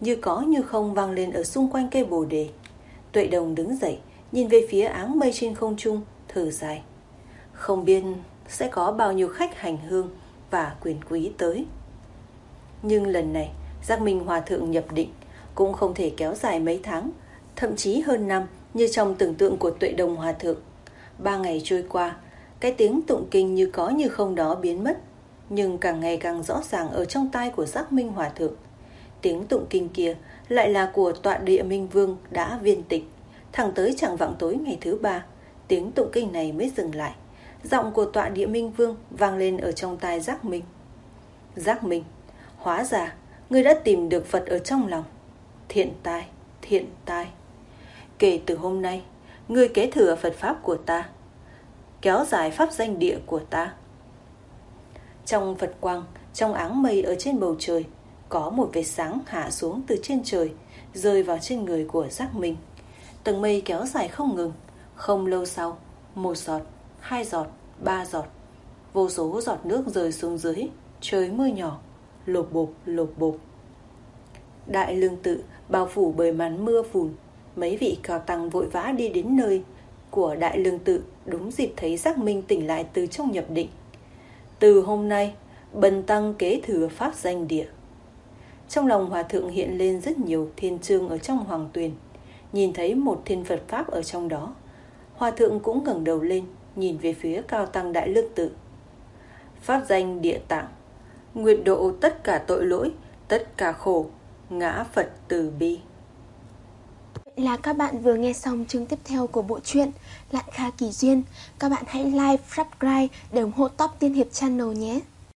như có như không vang lên ở xung quanh cây bồ đề. Tuệ Đồng đứng dậy, nhìn về phía áng mây trên không trung, thở dài. Không biết sẽ có bao nhiêu khách hành hương và quyền quý tới. Nhưng lần này, Giác Minh Hòa Thượng nhập định cũng không thể kéo dài mấy tháng, thậm chí hơn năm như trong tưởng tượng của Tuệ Đồng Hòa Thượng. Ba ngày trôi qua, cái tiếng tụng kinh như có như không đó biến mất, nhưng càng ngày càng rõ ràng ở trong tai của Giác Minh Hòa Thượng. Tiếng tụng kinh kia lại là của Tọa Địa Minh Vương đã viên tịch. Thẳng tới chạng vạng tối ngày thứ ba, tiếng tụng kinh này mới dừng lại. Giọng của Tọa Địa Minh Vương vang lên ở trong tai Giác Minh. Giác Minh, hóa ra ngươi đã tìm được Phật ở trong lòng. Thiện tai, thiện tai. Kể từ hôm nay, ngươi kế thừa Phật Pháp của ta, kéo dài Pháp danh địa của ta. Trong Phật quang, trong áng mây ở trên bầu trời, có một vệt sáng hạ xuống từ trên trời, rơi vào trên người của Giác Minh. Tầng mây kéo dài không ngừng. Không lâu sau, một giọt, hai giọt, ba giọt, vô số giọt nước rơi xuống dưới. Trời mưa nhỏ, lộp bộp lộp bộp. Đại Lương Tự bao phủ bởi màn mưa phùn. Mấy vị cao tăng vội vã đi đến nơi của Đại Lương Tự, đúng dịp thấy Giác Minh tỉnh lại từ trong nhập định. Từ hôm nay, bần tăng kế thừa Pháp danh địa. Trong lòng Hòa Thượng hiện lên rất nhiều thiên chương ở trong hoàng tuyền. Nhìn thấy một thiên Phật Pháp ở trong đó, Hòa Thượng cũng ngẩng đầu lên, nhìn về phía cao tăng Đại Lương Tự. Pháp danh Địa Tạng, nguyệt độ tất cả tội lỗi, tất cả khổ, ngã Phật từ bi. Vậy là các bạn vừa nghe xong chương tiếp theo của bộ truyện Lạn Kha Kỳ Duyên. Các bạn hãy like, subscribe để ủng hộ Top Tiên Hiệp Channel nhé.